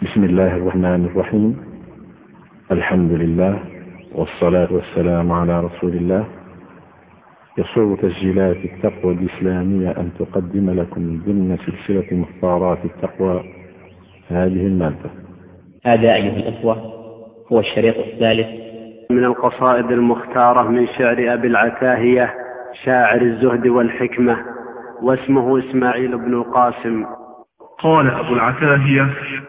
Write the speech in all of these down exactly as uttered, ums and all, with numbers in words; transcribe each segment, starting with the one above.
بسم الله الرحمن الرحيم. الحمد لله والصلاة والسلام على رسول الله. يسر تسجيلات التقوى الإسلامية أن تقدم لكم ضمن سلسلة مختارات التقوى هذه المادة. هذا أيها الأخوة هو الشريط الثالث من القصائد المختارة من شعر أبي العتاهية شاعر الزهد والحكمة، واسمه إسماعيل بن القاسم. قال أبو العتاهية: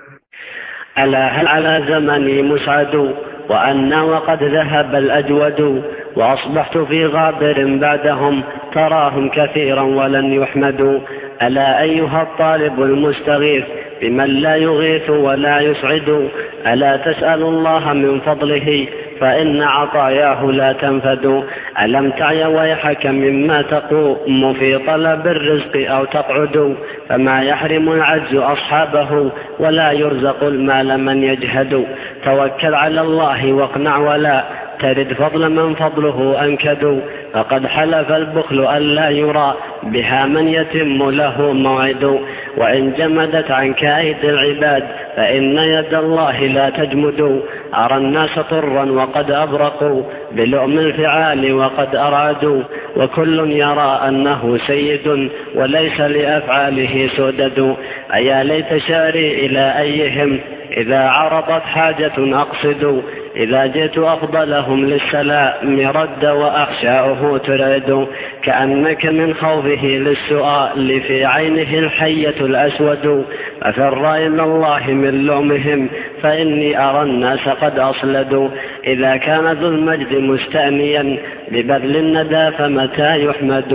ألا هل على زمني مسعد وأنا وقد ذهب الأجود، وأصبحت في غابر بعدهم تراهم كثيرا ولن يحمدوا. ألا أيها الطالب المستغيث بمن لا يغيث ولا يسعد، ألا تسأل الله من فضله فإن عطاياه لا تنفد. ألم تعي ويحك مما تقوم في طلب الرزق أو تقعد، فما يحرم العجز أصحابه ولا يرزق المال من يجهد. توكل على الله واقنع ولا ترد فضل من فضله أنكد، فقد حلف البخل ألا يرى بها من يتم له موعد. وإن جمدت عنك أيدي العباد فإن يد الله لا تجمد. أرى الناس طرا وقد أبرقوا بلؤم الفعال وقد أرادوا، وكل يرى أنه سيد وليس لأفعاله سدد. أيا ليت شاري إلى أيهم إذا عرضت حاجة أقصد، إذا جئت أفضلهم للسلام رد وأخشاؤه ترعد. كأنك من خوفه للسؤال في عينه الحية الأسود، أفر إلى الله من لومهم فإني أرى الناس قد أصلدوا. إذا كان ذو المجد مستأنيا ببذل الندى فمتى يحمد.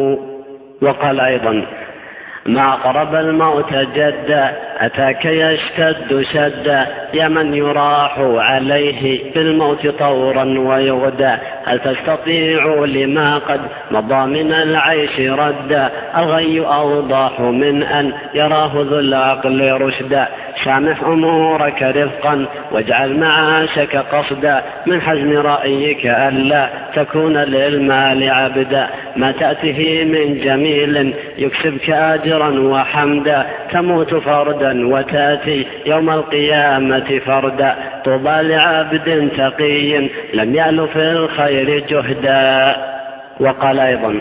وقال أيضا: ما قرب الموت جدا أتاك يشتد شدا، يا من يراح عليه بالموت طورا ويغدى. هل تستطيع لما قد مضى من العيش ردا، الغي أوضح من أن يراه ذو العقل رشدا. سامح أمورك رفقا واجعل معاشك قصدا، من حزم رأيك ألا تكون للمال عبدا. ما تأته من جميل يكسبك أجرا وحمدا، تموت فردا وتأتي يوم القيامة فردا. طوبى لعبد تقي لم يأل في الخير جهدا. وقال أيضا: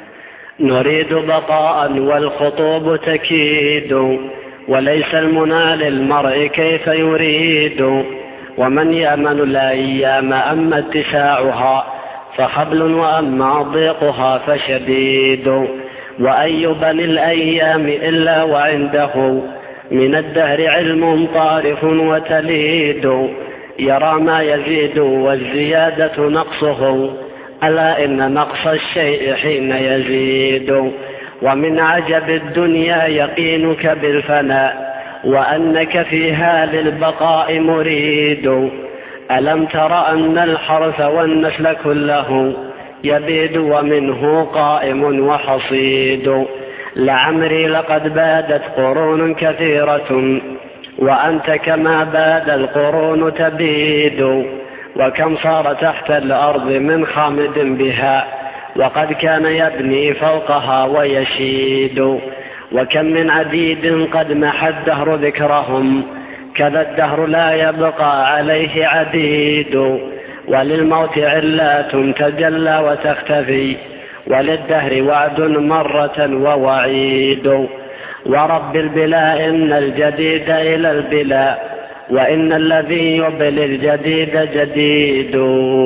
نريد بقاء والخطوب تكيد، وليس المنى للمرء كيف يريد. ومن يأمن الأيام أما اتساعها فخبل وأما ضيقها فشديد. وأي بني الأيام إلا وعنده من الدهر علم طارف وتليد. يرى ما يزيد والزيادة نقصه، ألا إن نقص الشيء حين يزيد. ومن عجب الدنيا يقينك بالفناء وأنك فيها للبقاء مريد. ألم تر أن الحرث والنسل كله يبيد ومنه قائم وحصيد. لعمري لقد بادت قرون كثيرة وأنت كما باد القرون تبيد. وكم صار تحت الأرض من خامد بها وقد كان يبني فوقها ويشيد. وكم من عديد قد محى الدهر ذكرهم، كذا الدهر لا يبقى عليه عديد. وللموت علات تجلى وتختفي، وللدهر وعد مرة ووعيد. ورب البلاء إن الجديد إلى البلاء، وإن الذي يبلي الجديد جديد.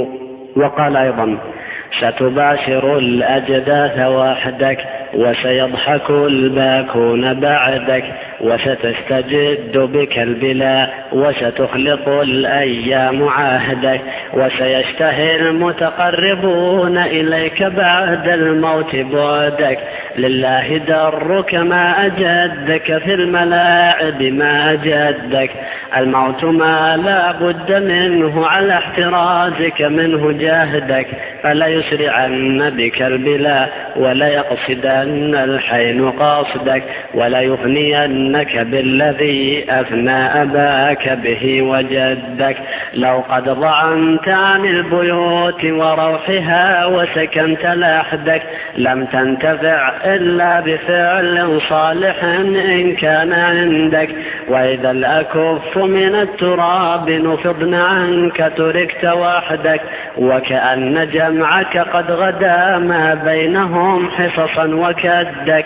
وقال أيضا: ستباشر الأجداث وحدك وسيضحك الباكون بعدك، وستستجد بك البلا وستخلق الأيام عهدك، وسيشتهي المتقربون إليك بعد الموت بعدك. لله درك ما أجدك في الملاعب ما أجدك، الموت ما لا بد منه على احترازك منه جاهدك. فلا يسرعن بك البلا ولا يقصدن الحين قاصدك، ولا يفنين أنك بالذي أفنى أباك به وجدك لو قد ضعنت عن البيوت وروحها وسكنت لحدك لم تنتفع إلا بفعل صالح إن كان عندك وإذا الأكف من التراب نفضن عنك تركت وحدك وكأن جمعك قد غدا ما بينهم حصصا وكدك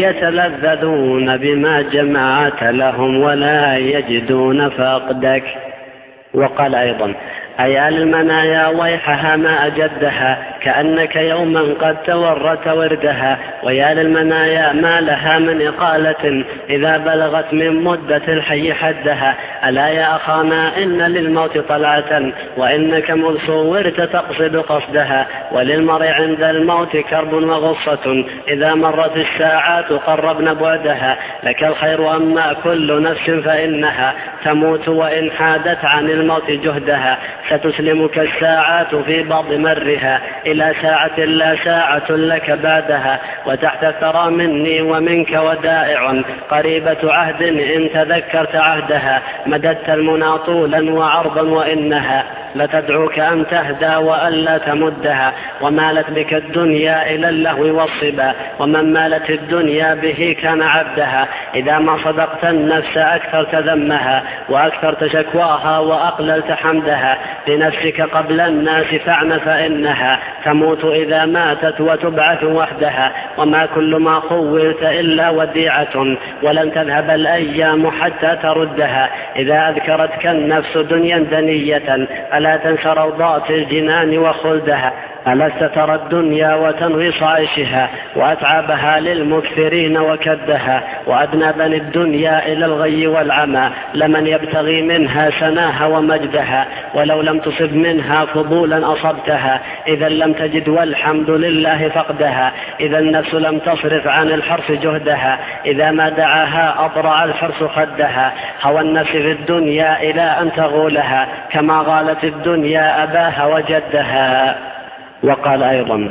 يتلذذون بما جمعت لهم ولا يجدون فقدك. وقال أيضا أيا للمنايا ويحها ما أجدها كأنك يوما قد تورت وردها ويا للمنايا ما لها من إقالة إذا بلغت من مدة الحي حدها ألا يا أخانا إن للموت طلعة وإنك مذ صورت تقصد قصدها وللمرء عند الموت كرب وغصة إذا مرت الساعات قربن بعدها لك الخير أما كل نفس فإنها تموت وإن حادت عن الموت جهدها ستسلمك الساعات في بعض مرها إلى ساعة لا ساعة لك بعدها وتحت الثرى مني ومنك ودائع قريبة عهد إن تذكرت عهدها مددت المنى طولا وعرضا وإنها لتدعوك أن تهدى وألا تمدها ومالت بك الدنيا إلى اللهو والصبا ومن مالت الدنيا به كان عبدها إذا ما صدقت النفس أكثرت ذمها وأكثرت شكواها وأقللت حمدها لنفسك قبل الناس فعن فإنها تموت إذا ماتت وتبعث وحدها وما كل ما خولت إلا وديعة ولن تذهب الأيام حتى تردها إذا أذكرتك النفس دنيا دنية ألا تنس روضات الجنان وخلدها ألست ترى الدنيا وتنغص عيشها وأتعبها للمكثرين وكدها وأدنى بني الدنيا إلى الغي والعمى لمن يبتغي منها سناها ومجدها ولو لم تصب منها فضولا أصبتها إذا لم تجد والحمد لله فقدها إذا النفس لم تصرف عن الحرث جهدها إذا ما دعاها أضرع الحرث خدها هوى النفس في الدنيا إلى أن تغولها كما غالت الدنيا أباها وجدها. وقال أيضا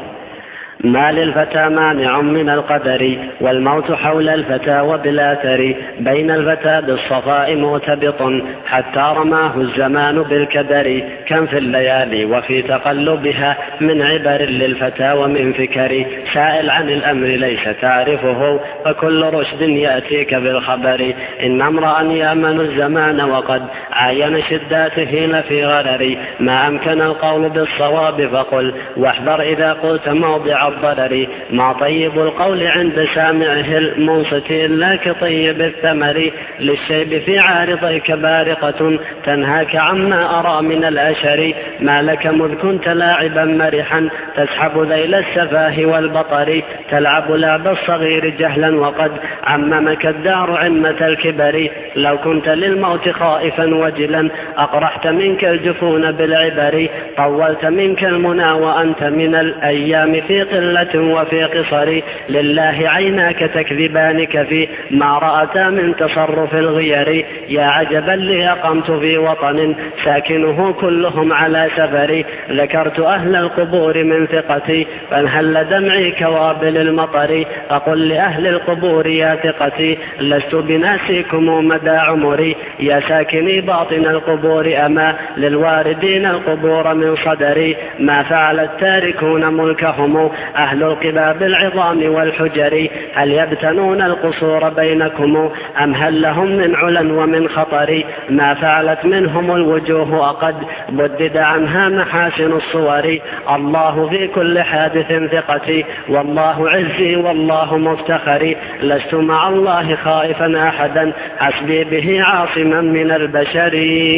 ما للفتى مانع من القدر والموت حول الفتى وبالآثر بين الفتى بالصفاء مرتبط حتى رماه الزمان بالكدر كم في الليالي وفي تقلبها من عبر للفتى ومن فكر سائل عن الأمر ليس تعرفه فكل رشد يأتيك بالخبر إن امرأ يأمن الزمان وقد عاين شداته لفي غرر ما أمكن القول بالصواب فقل واحذر إذا قلت موضع الضرر ما طيب القول عند سامعه المنصت إلا كطيب الثمر للشيب في عارضيك بارقة تنهاك عما أرى من الأشر ما لك مذ كنت لاعبا مرحا تسحب ذيل السفاه والبطر تلعب لعب الصغير جهلا وقد عممك الدار عمة الكبر لو كنت للموت خائفا وجلا أقرحت منك الجفون بالعبر طولت منك المنى وأنت من الأيام في قلة وفي قصر لله عيناك تكذبانك في ما رأتا من تصرف الغير يا عجبا لي أقمت في وطن ساكنه كلهم على سفر ذكرت أهل القبور من ثقتي فانهل دمعي كوابل المطر أقل لأهل القبور يا ثقتي لست بناسيكم مدى عمري يا ساكني باطن القبور أما للواردين القبور من صدري ما فعل التاركون ملكهم أهل القباب العظام والحجر هل يبتنون القصور بينكم أم هل لهم من علا ومن خطر ما فعلت منهم الوجوه أقد بدد عنها محاسن الصور الله في كل حادث ثقتي والله عزي والله مفتخري لست مع الله خائفا أحدا حسبي به عاصما من البشر.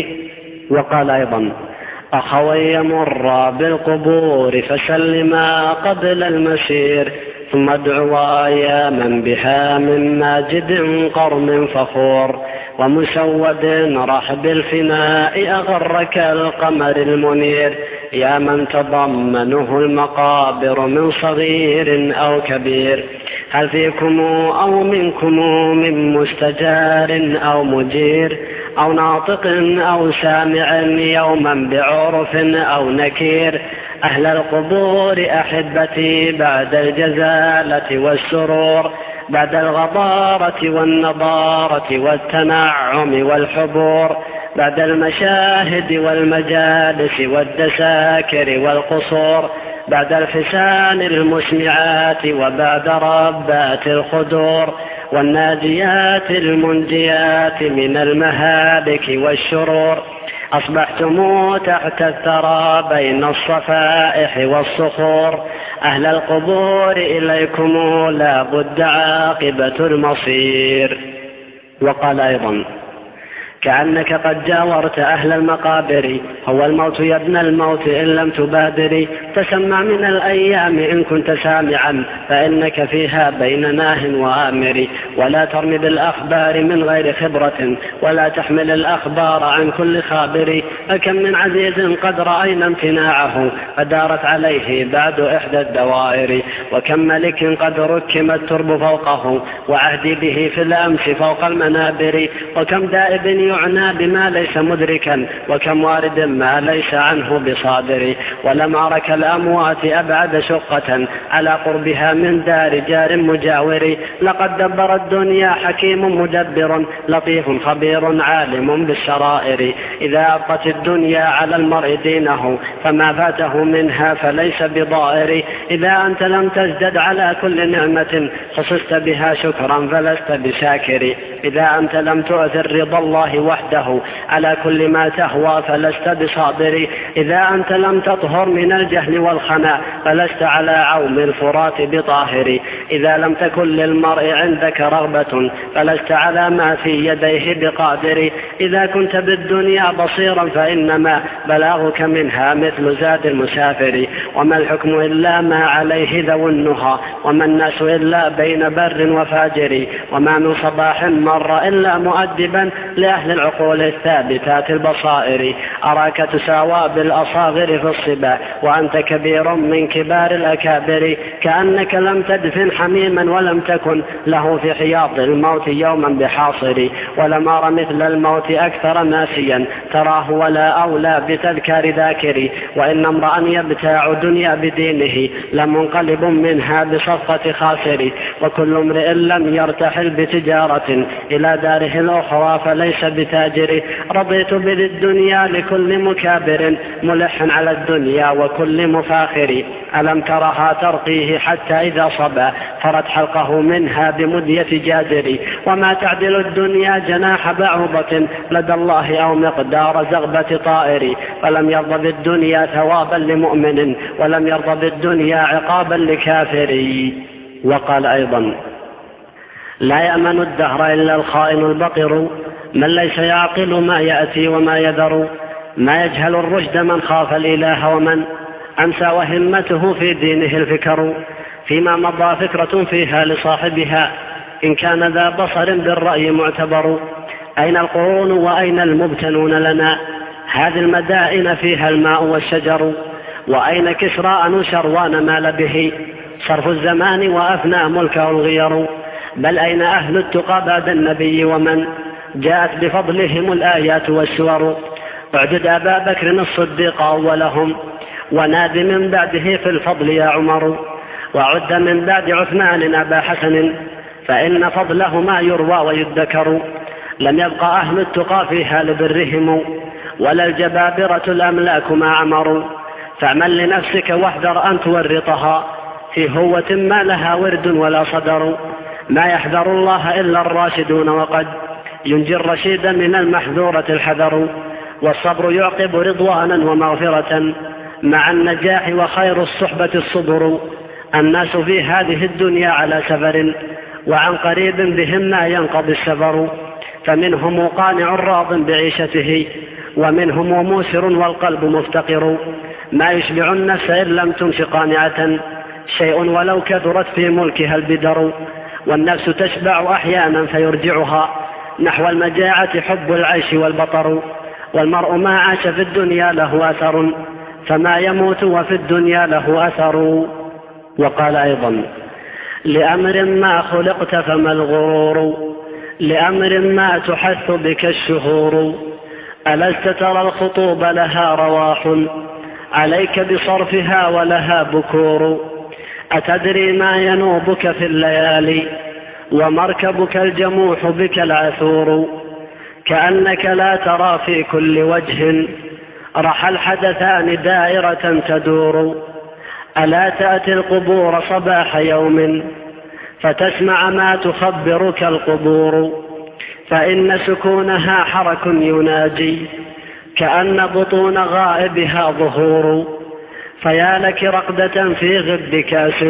وقال أيضا أخوي مرا بالقبور فسلما قبل المسير ثم ادعوا أياما بها من ماجد قرم فخور ومسود رحب الفناء أغرك القمر المنير يا من تضمنه المقابر من صغير أو كبير هل فيكم أو منكم من مستجار أو مجير أو ناطق أو سامع يوما بعرف أو نكير أهل القبور أحبتي بعد الجزالة والسرور بعد الغضارة والنضارة والتنعم والحبور، بعد المشاهد والمجالس والدساكر والقصور، بعد الحسان المسمعات وبعد ربات الخدور، والناديات المنجيات من المهالك والشرور. أصبحتم تحت الثرى بين الصفائح والصخور، أهل القبور إليكم لا بد عاقبة المصير. وقال أيضا: كأنك قد جاورت أهل المقابر، هو الموت يا ابن الموت إن لم تبادري، تسمع من الأيام إن كنت سامعا، فإنك فيها بين ناه وآمر، ولا ترمي بالأخبار من غير خبرة، ولا تحمل الأخبار عن كل خابر، فكم من عزيز قد رأينا امتناعه فدارت عليه بعد إحدى الدوائر، وكم ملك قد ركم الترب فوقه وعهدي به في الأمس فوق المنابر، وكم دائب يعنى بما ليس مدركا، وكم وارد ما ليس عنه بصادر، ولم أرك الأموات أبعد شقة على قربها من دار جار مجاور، لقد دبر الدنيا حكيم مدبر لطيف خبير عالم بالسرائر، إذا أبقت الدنيا على المرء دينه فما فاته منها فليس بضائر، إذا أنت لم تزدد على كل نعمة خصصت بها شكرا فلست بشاكر، إذا أنت لم تؤثر رضا الله وحده على كل ما تهوى فلست بصابر، إذا أنت لم تطهر من الجهل والخناء فلست على عوم الفرات بطاهر، إذا لم تكن للمرء عندك رغبة فلست على ما في يديه بقادر، إذا كنت بالدنيا بصيرا فإنما بلاغك منها مثل زاد المسافر، وما الحكم إلا ما عليه ذو النهى، وما الناس إلا بين بر وفاجر، وما من صباح مر إلا مؤدبا لأهل العقول الثابتات البصائر، أراك تساوى بالأصاغر في الصبا وأنت كبير من كبار الأكابر، كأنك لم تدفن حميما ولم تكن له في حياض الموت يوما بحاصر، ولم أر مثل الموت أكثر ناسيا تراه ولا أولى بتذكار ذاكر، وإن امرأ يبتاع دنيا بدينه لمنقلب منها بصفقة خاسر، وكل امرئ لم يرتحل بتجارة إلى داره الأخرى فليس بتاجر، رضيت بذي الدنيا لكل مكابر ملح على الدنيا وكل مفاخر، ألم ترها ترقيه حتى إذا صبا فرت حلقه منها بمدية جادر، وما تعدل الدنيا جناح بعوضة لدى الله أو مقدار زغبة طائر، فلم يرضى بالدنيا ثوابا لمؤمن ولم يرضى بالدنيا عقابا لكافر. وقال أيضا: لا يأمن الدهر إلا الخائن البطر، من ليس يعقل ما يأتي وما يذر، ما يجهل الرشد من خاف الإله، ومن أمسى وهمته في دينه الفكر، فيما مضى فكرة فيها لصاحبها إن كان ذا بصر بالرأي معتبر، أين القرون وأين المبتنون لنا، هذه المدائن فيها الماء والشجر، وأين كسرى نشروان مال به صرف الزمان وأفنى ملكه الغير، بل أين أهل التقى بعد النبي ومن جاءت بفضلهم الآيات والسور، اعدد أبا بكر الصديق أولهم وناد من بعده في الفضل يا عمر، وعد من بعد عثمان أبا حسن فإن فضلهما يروى ويذكر، لم يبقى أهل التقى فيها لبرهم ولا الجبابرة الأملاك ما عمروا، فاعمل لنفسك واحذر أن تورطها في هوة ما لها ورد ولا صدر، ما يحذر الله إلا الراشدون وقد ينجي الرشيد من المحذورة الحذر، والصبر يعقب رضوانا ومغفرة مع النجاح وخير الصحبة الصبر، الناس في هذه الدنيا على سفر وعن قريب بهم ما ينقضي السفر، فمنهم قانع راض بعيشته ومنهم موسر والقلب مفتقر، ما يشبع النفس إن لم تمش قانعة شيء ولو كثرت في ملكها البدر، والنفس تشبع أحيانا فيرجعها نحو المجاعة حب العيش والبطر، والمرء ما عاش في الدنيا له أثر فما يموت وفي الدنيا له أثر. وقال أيضا: لأمر ما خلقت فما الغرور، لأمر ما تحث بك الشهور، ألست ترى الخطوب لها رواح عليك بصرفها ولها بكور، أتدري ما ينوبك في الليالي ومركبك الجموح بك العثور، كأنك لا ترى في كل وجه رحى الحدثان دائرة تدور. ألا تأتي القبور صباح يوم فتسمع ما تخبرك القبور، فإن سكونها حرك يناجي كأن بطون غائبها ظهور. فيا لك رقدة في غب كاس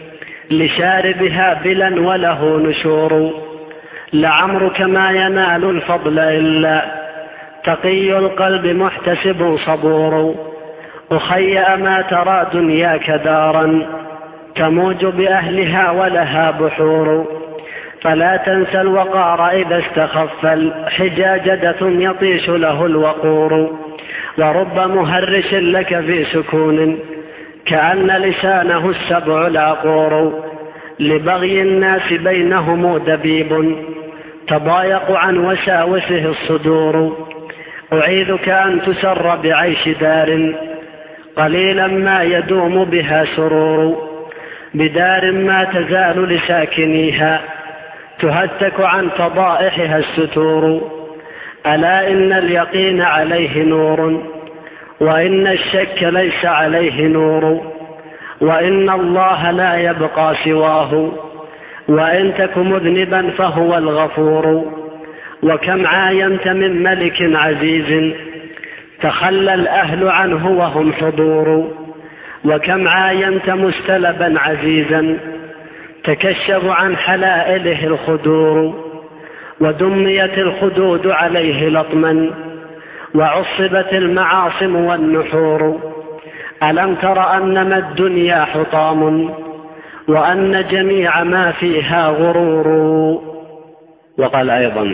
لشاربها بلا وله نشور، لعمرك ما ينال الفضل إلا تقي القلب محتسب صبور. أخي أما ترى دنياك دارا تموج بأهلها ولها بحور، فلا تنسى الوقار إذا استخف الحجاج دث يطيش له الوقور. ورب مهرش لك في سكون كأن لسانه السبع العقور، لبغي الناس بينهم دبيب تضايق عن وساوسه الصدور. أعيذك أن تسر بعيش دار قليلا ما يدوم بها سرور، بدار ما تزال لساكنيها تهتك عن فضائحها الستور. ألا إن اليقين عليه نور وإن الشك ليس عليه نور، وإن الله لا يبقى سواه وإن تك مذنبا فهو الغفور. وكم عاينت من ملك عزيز تخلى الأهل عنه وهم حضور، وكم عاينت مستلبا عزيزا تكشف عن حلائله الخدور. ودميت الخدود عليه لطما وعصبت المعاصم والنحور. ألم تر أنما الدنيا حطام وأن جميع ما فيها غرور. وقال أيضا: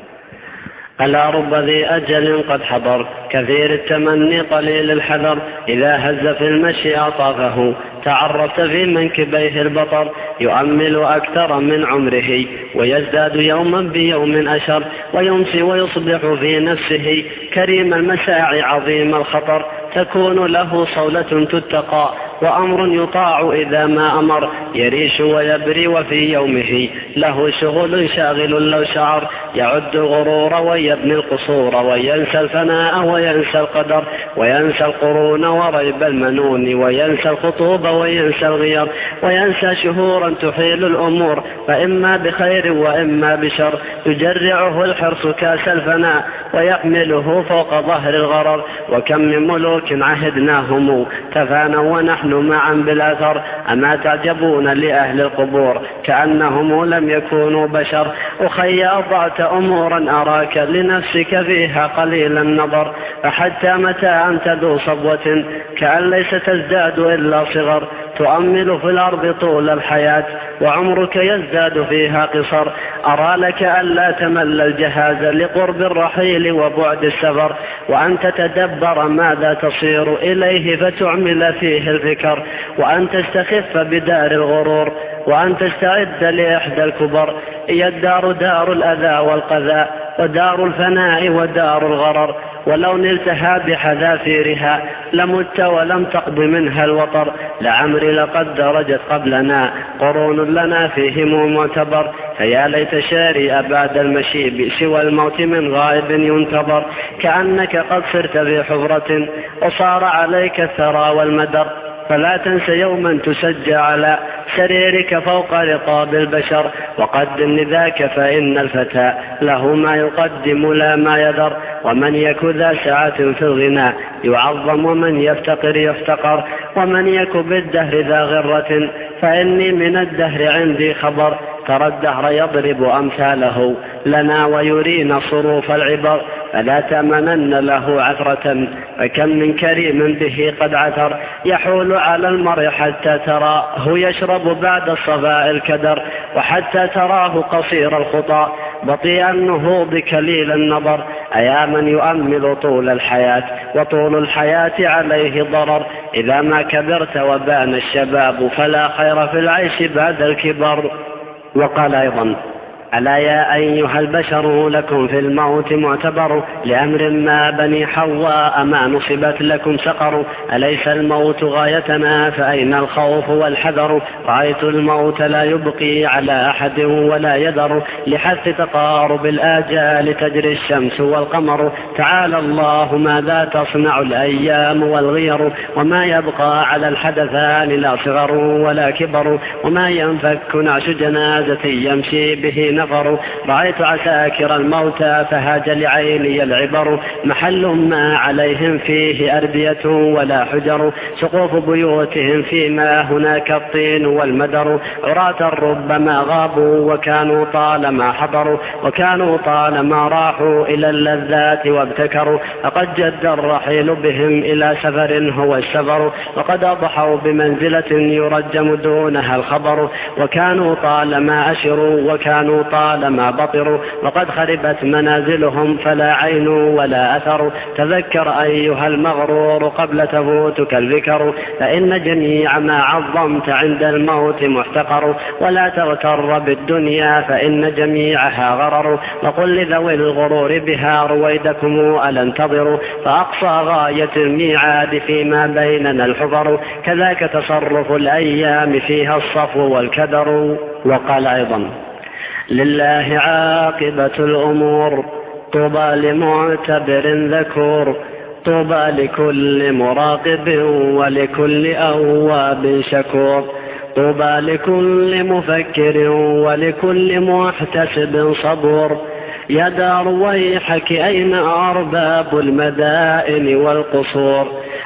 ألا رب ذي أجل قد حضر كثير التمني قليل الحذر، إذا هز في المشي أطافه تعرفت في منكبيه البطر. يؤمل أكثر من عمره ويزداد يوما بيوم أشر، ويمسي ويصبح في نفسه كريم المساعي عظيم الخطر. تكون له صولة تتقى وأمر يطاع إذا ما أمر، يريش ويبري وفي يومه له شغل شاغل لو شعر. يعد الغرور ويبني القصور وينسى الفناء وينسى القدر، وينسى القرون وريب المنون، وينسى الخطوب وينسى الغير، وينسى شهورا تحيل الأمور فإما بخير وإما بشر. يجرعه الحرص كاس الفناء ويحمله فوق ظهر الغرر. وكم من ملوك عهدناهم تفانوا ونحن معا بالأثر، أما تعجبون لأهل القبور كأنهم لم يكونوا بشر. أخي أضعت أمورا أراك لنفسك فيها قليل النظر، فحتى متى أنت ذو صبوة كأن ليس تزداد إلا صغر. تؤمل في الأرض طول الحياة وعمرك يزداد فيها قصر. أرى لك ألا تمل الجهاز لقرب الرحيل وبعد السفر، وأن تتدبر ماذا تصير إليه فتعمل فيه الفكر، وأن تستخف بدار الغرور، وأن تستعد لإحدى الكبر. هي الدار دار الأذى والقذى ودار الفناء ودار الغرر، ولو نلتها بحذافيرها لمت ولم تقض منها الوطر. لعمري لقد درجت قبلنا قرون لنا فيهم معتبر، فيا ليت شاري بعد المشيب سوى الموت من غائب ينتظر. كأنك قد صرت في حفرة وصار عليك الثرى والمدر، فلا تنس يوما تسجى على سريرك فوق رقاب البشر. وقدم لذاك فإن الفتى له ما يقدم لا ما يذر، ومن يك ذا سعة في الغنى يعظم ومن يفتقر يفتقر، ومن يك بالدهر ذا غرة فإني من الدهر عندي خبر. ترى الدهر يضرب أمثاله لنا ويرينا صروف العبر، فلا تأمنن له عثرة فكم من كريم به قد عثر. يحول على المرء حتى تراه يشرب بعد الصفاء الكدر، وحتى تراه قصير الخطى بطيء النهوض كليل النظر. أيا من يؤمل طول الحياة وطول الحياة عليه ضرر، إذا ما كبرت وبان الشباب فلا خير في العيش بعد الكبر. وقال أيضا: ألا يا أيها البشر لكم في الموت معتبر لأمر ما بني حواء ما نصبت لكم سقر أليس الموت غايتنا فأين الخوف والحذر رأيت الموت لا يبقي على أحد ولا يذر لحث تقارب الآجال تجري الشمس والقمر تعالى الله ماذا تصنع الأيام والغير وما يبقى على الحدثان لا صغر ولا كبر وما ينفك نعش جنازة يمشي به نفر رأيت عساكر الموتى فهاج لعيني العبر محل ما عليهم فيه أردية ولا حجر سقوف بيوتهم فيما هناك الطين والمدر عراة ربما غابوا وكانوا طالما حضروا وكانوا طالما راحوا إلى اللذات وابتكروا فقد جد الرحيل بهم إلى سفر هو السفر وقد أضحوا بمنزلة يرجم دونها الخبر وكانوا طالما أشروا وكانوا طالما بطروا وقد خربت منازلهم فلا عين ولا أثر تذكر أيها المغرور قبل تفوتك الذكر فإن جميع ما عظمت عند الموت محتقر ولا تغتر بالدنيا فإن جميعها غرر وقل لذوي الغرور بها رويدكم ألا انتظروا فأقصى غاية الميعاد فيما بيننا الحفر كذاك تصرف الأيام فيها الصفو والكدر. وقال أيضا لله عاقبة الأمور طوبى لمعتبر ذكور طوبى لكل مراقب ولكل أواب شكور طوبى لكل مفكر ولكل محتسب صبور يا دار ويحك أين أرباب المدائن والقصور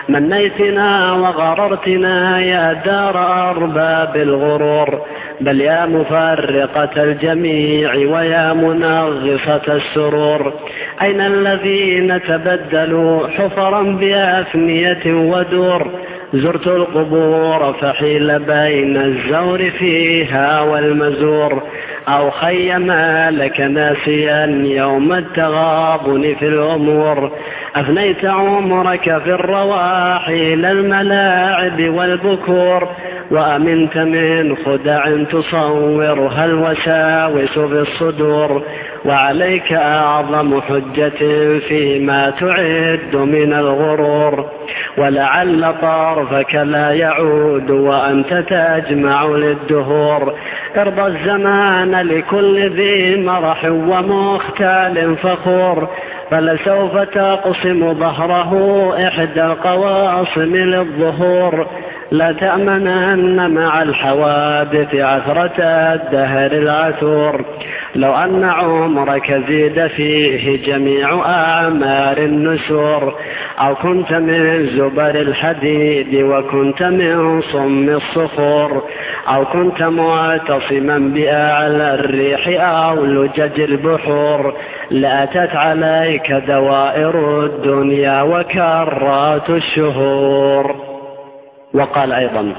منيتنا وغررتنا يا دار أرباب الغرور بل يا مفرقة الجميع ويا منغصة السرور أين الذين تبدلوا حفرا بأفنية ودور زرت القبور فحيل بين الزور فيها والمزور أو خيما لك ناسيا يوم التغابن في الأمور أفنيت عمرك في الرواحل الملاعب والبكور وأمنت من خدع تصورها الوساوس في الصدور وعليك أعظم حجة فيما تعد من الغرور ولعل طرفك لا يعود وأنت تجمع للدهور ارضى الزمان لكل ذي مرح ومختال فخور فلسوف تقسم ظهره إحدى القواصم للظهور لا تأمنن مع الحوادث عثرة الدهر العثور لو أن عمرك زيد فيه جميع أعمار النسور أو كنت من زبر الحديد وكنت من صم الصخور أو كنت معتصما بأعلى الريح أو لجج البحور لأتت عليك دوائر الدنيا وكرات الشهور. وقال أيضا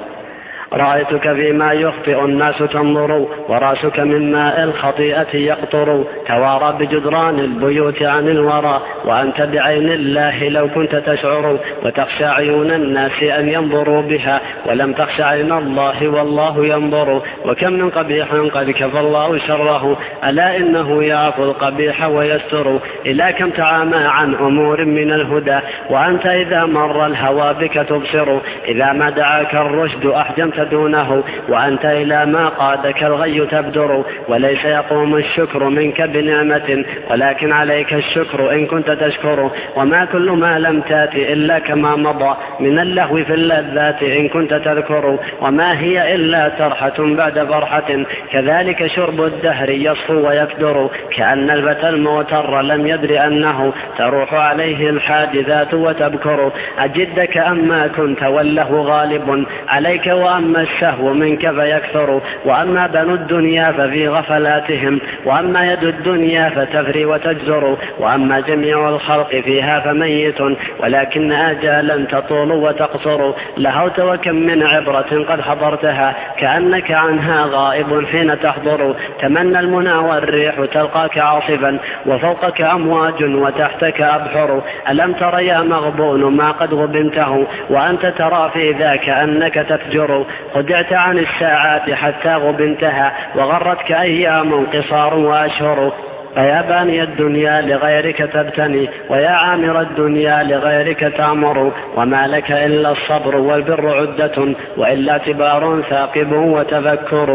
رأيتك فيما يخطئ الناس تنظر ورأسك من ماء الخطيئة يقطر توارى بجدران البيوت عن الورى وأنت بعين الله لو كنت تشعر وتخشى عيون الناس أن ينظروا بها ولم تخش عين الله والله ينظر وكم من قبيح قد كفى الله شره ألا إنه يعفو القبيح ويستر إلى كم تعامى عن أمور من الهدى وأنت إذا مر الهوى بك تبصر إذا ما دعاك الرشد أحجمت دونه وأنت إلى ما قادك الغي تبدر وليس يقوم الشكر منك بنعمة ولكن عليك الشكر إن كنت تشكر وما كل ما لم تأتي إلا كما مضى من اللهو في اللذات إن كنت تذكر وما هي إلا ترحة بعد فرحة كذلك شرب الدهر يصفو ويكدر كأن الفتى المغتر لم يدري أنه تروح عليه الحادثات وتبكر أجدك أما كنت والله غالب عليك وأما السهو منك فيكثر وأما بنو الدنيا ففي غفلاتهم وأما يد الدنيا فتفري وتجزر وأما جميع الخلق فيها فميت ولكن آجالا تطول وتقصر لهوت وكم من عبرة قد حضرتها كأنك عنها غائب حين تحضر تمنى المنى والريح تلقاك عاصفا وفوقك أمواج وتحتك أبحر ألم تر يا مغبون ما قد غبنته وأنت ترى في ذاك أنك تفجر خدعت عن الساعات حتى غبنتها وغرتك أيام قصار وأشهر. فيا باني الدنيا لغيرك تبتني ويا عامر الدنيا لغيرك تأمر. وما لك إلا الصبر والبر عدة وإلا اعتبار ثاقب وتذكر.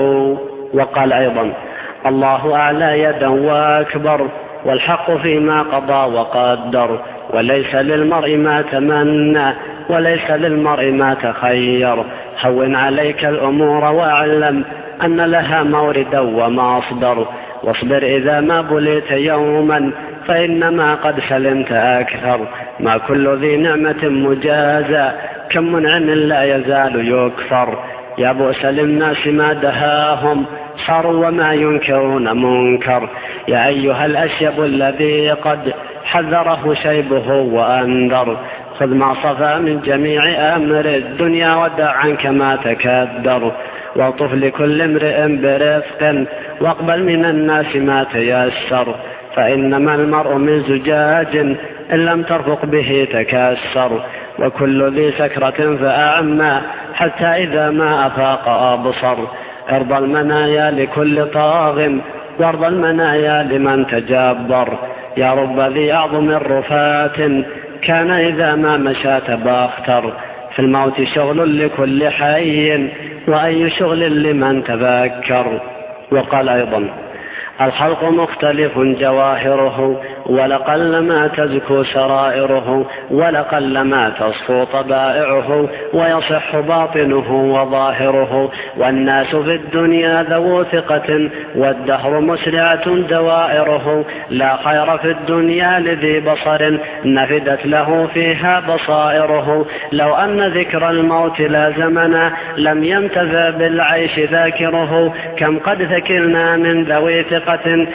وقال أيضا: الله أعلى يدا وأكبر والحق فيما قضى وقدر. وليس للمرء ما تمنى وليس للمرء ما تخير. هون عليك الأمور واعلم أن لها موردا ومصدر. واصبر إذا ما بليت يوما فإنما قد سلمت أكثر. ما كل ذي نعمة مجازى كم منعم لا يزال يكفر. يا بؤس للناس ما دهاهم صاروا وما ينكرون منكر. يا أيها الأشيب الذي قد حذره شيبه وأنذر. خذ ما صفى من جميع أمر الدنيا ودع عنك ما تكدر. واطف لكل امرئ برفق واقبل من الناس ما تيسر. فإنما المرء من زجاج إن لم ترفق به تكسر. وكل ذي سكرة فأعمى حتى إذا ما أفاق أبصر. ارضى المنايا لكل طاغ وارضى المنايا لمن تجبر. يا رب ذي أعظم الرفات كان إذا ما مشى تباختر. في الموت شغل لكل حي وأي شغل لمن تذكر. وقال أيضا: الخلق مختلف جواهره ولقل ما تزكو سرائره ولقل ما تصفو طبائعه ويصح باطنه وظاهره. والناس في الدنيا ذو ثقة والدهر مسرعة دوائره. لا خير في الدنيا لذي بصر نفدت له فيها بصائره. لو أن ذكر الموت لازمنا لم ينتفع بالعيش ذاكره. كم قد ثكلنا من ذوي ثقة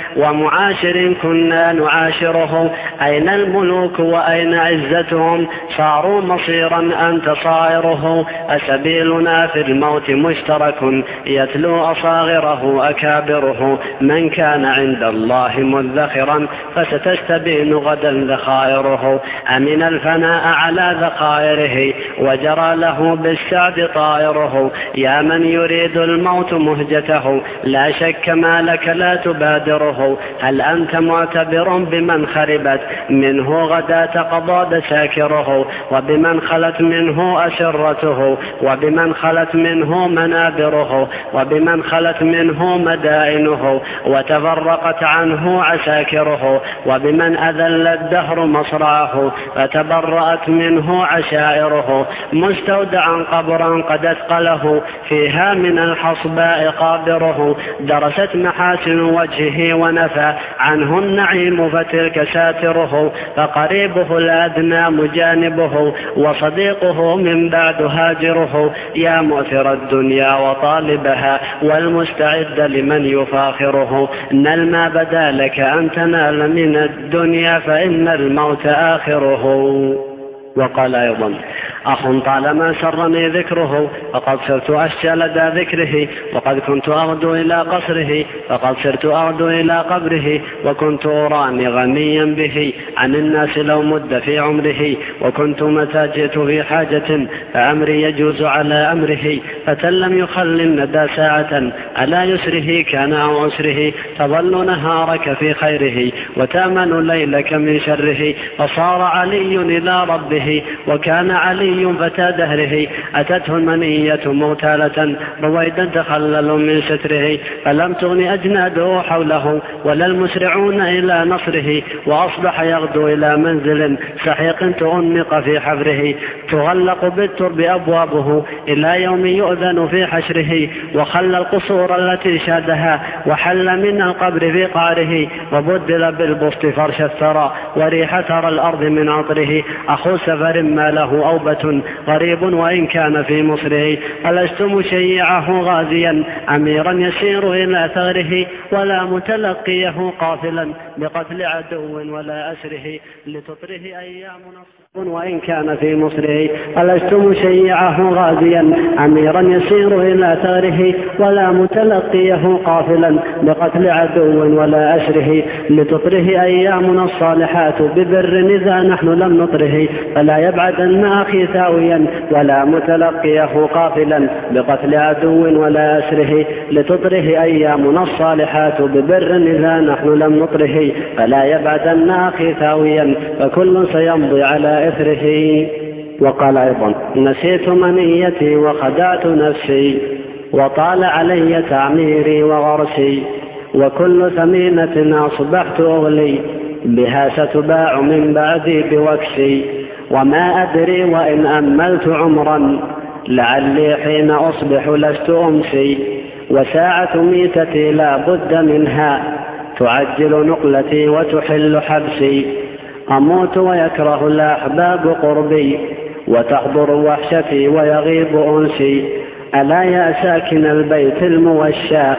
ومعاشر كنا نعاشره. أين الملوك وأين عزتهم صاروا مصيرا أنت صائره. أسبيلنا في الموت مشترك يتلو أصاغره أكابره. من كان عند الله مذخرا فستستبين غدا ذخائره. أمن الفناء على ذخائره وجرى له بالسعد طائره. يا من يريد الموت مهجته لا شك ما لك لا تبادره. هل أنت معتبر بمن خربت منه غدا قضى دساكره وبمن خلت منه أسرته وبمن خلت منه منابره وبمن خلت منه مدائنه وتفرقت عنه عساكره وبمن أذل الدهر مصرعه فتبرأت منه عشائره. مستودعا قبرا قد أثقله فيها من الحصباء قابره. درست محاسن وجهه ونفى عنه النعيم فتلك ساتره. فقريبه الأدنى مجانبه وصديقه من بعد هاجره. يا مؤثر الدنيا وطالبها والمستعد لمن يفاخره. نل ما بدا لك أن تنال من الدنيا فإن الموت آخره. وقال أيضا: أخ طالما سرني ذكره فقد صرت أشجى لدى ذكره. وقد كنت أغدو إلى قصره فقد صرت أغدو إلى قبره. وكنت أراني غنيا به عن الناس لو مد في عمره. وكنت متى جئت في حاجة فأمري يجوز على أمره. فتن لم يخل الندى ساعة على يسره كان أو عسره. تظل نهارك في خيره وتأمن ليلك من شره. فصار علي إلى ربه وكان علي فتى دهره. أتته المنية مغتالة رويدا تخلل من ستره. فلم تغن أجناده حوله ولا المسرعون إلى نصره. وأصبح يغدو إلى منزل سحيق تغنق في حفره. تغلق بالترب أبوابه إلى يوم يؤذن في حشره. وخلى القصور التي شادها وحل من القبر في قعره. وبدل بالبسط فرش الثرى وريح ترى الأرض من عطره. أخو سفر ما له أوبة غريب وإن كان في مصره. ألست مشيعه غازيا أميرا يسير إلى ثغره. ولا متلقيه قافلا بقتل عدو ولا أسره. لتطره أيام نصر وإن كان في مصره. ألست مشيعه غازيا أميرا يسير إلى ثغره. ولا متلقيه قافلا بقتل عدو ولا أسره. لتطره أيامنا الصالحات ببر إذا نحن لم نطره. فلا يبعدن أخي ثاويا ولا متلقيه قافلا بقتل عدو ولا أسره لتطره أيامنا الصالحات ببر إذا نحن لم نطره فلا يبعدن أخي ثاويا فكل سيمضي على إثره. وقال أيضا نسيت منيتي وخدعت نفسي وطال علي تعميري وغرسي وكل ثمينة أصبحت أغلي بها ستباع من بعدي بوكسي وما أدري وإن أملت عمرا لعلي حين أصبح لست أمسي وساعة ميتتي لا بد منها تعجل نقلتي وتحل حبسي أموت ويكره الأحباب قربي وتحضر وحشتي ويغيب أنسي ألا يا ساكن البيت الموشى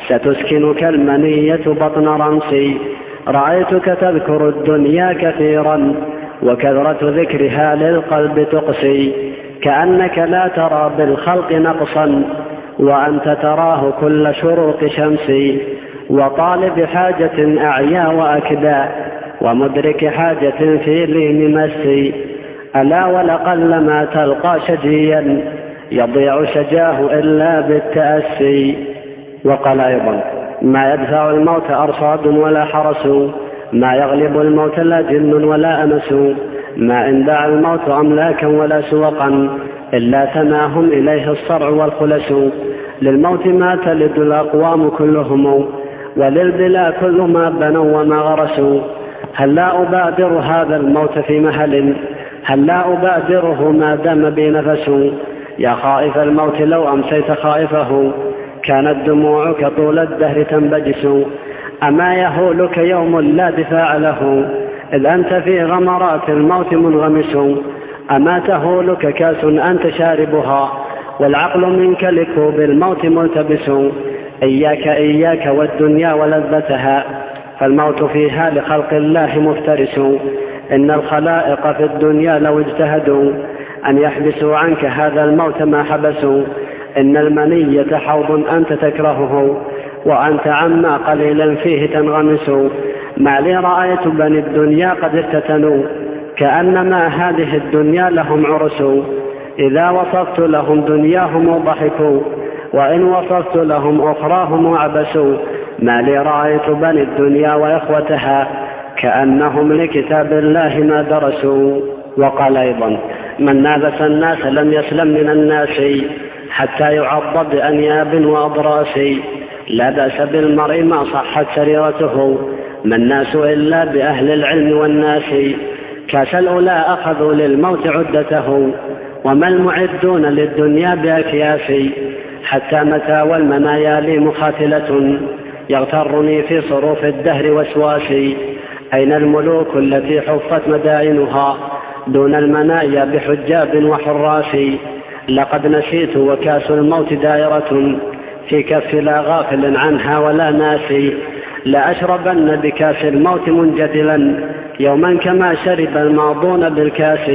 ستسكنك المنية بطن رمسي رأيتك تذكر الدنيا كثيرا وكثرة ذكرها للقلب تقسي كأنك لا ترى بالخلق نقصا وأنت تراه كل شروق شمسي وطالب حاجة أعيا وأكدى ومدرك حاجة في لين مسي ألا ولقل ما تلقى شجيا يضيع شجاه إلا بالتأسي. وقال أيضا ما يدفع الموت أرصاد ولا حرس ما يغلب الموت لا جن ولا أنس ما إن دعا الموت أملاكا ولا سوقا إلا تناهم إليه الصرع والخلس للموت ما تلد الأقوام كلهم وللبلا كل ما بنوا وما غرسوا هل لا أبادر هذا الموت في مهل هل لا أبادره ما دام بي نفس يا خائف الموت لو أمسيت خائفه كانت دموعك طول الدهر تنبجس أما يهولك يوم لا دفاع له إذ أنت في غمرات الموت منغمس أما تهولك كاس أنت شاربها والعقل منك لكوب الموت ملتبس إياك إياك والدنيا ولذتها فالموت فيها لخلق الله مفترس إن الخلائق في الدنيا لو اجتهدوا أن يحبسوا عنك هذا الموت ما حبسوا إن المنية حوض أنت تكرهه وأنت عما قليلا فيه تنغمس ما لي رأيت بني الدنيا قد افتتنوا كأنما هذه الدنيا لهم عرس إذا وصفت لهم دنياهم ضحكوا وإن وصفت لهم أخراهم عبسوا ما لي رأيت بني الدنيا وإخوتها كأنهم لكتاب الله ما درسوا. وقال أيضا من نابس الناس لم يسلم من الناس حتى يعض بأنياب وأضراس لا بأس بالمرء ما صحت سريرته ما الناس إلا بأهل العلم والناس كاس الأولى أخذوا للموت عدته وما المعدون للدنيا بأكياس حتى متى والمنايا لي مخاتلة يغترني في صروف الدهر وسواسي أين الملوك التي حفت مدائنها دون المنايا بحجاب وحراس لقد نسيت وكاس الموت دائرة في كف لا غافل عنها ولا ناسي لأشربن بكاس الموت منجدلا يوما كما شرب الماضون بالكاس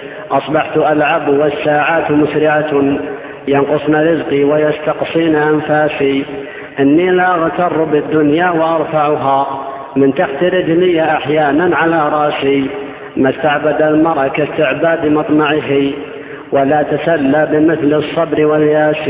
أصبحت ألعب والساعات مسرعة ينقصن رزقي ويستقصين أنفاسي إني لا أغتر بالدنيا وأرفعها من تحت رجلي أحيانا على راسي ما استعبد المرء كاستعباد مطمعه ولا تسلى بمثل الصبر والياس.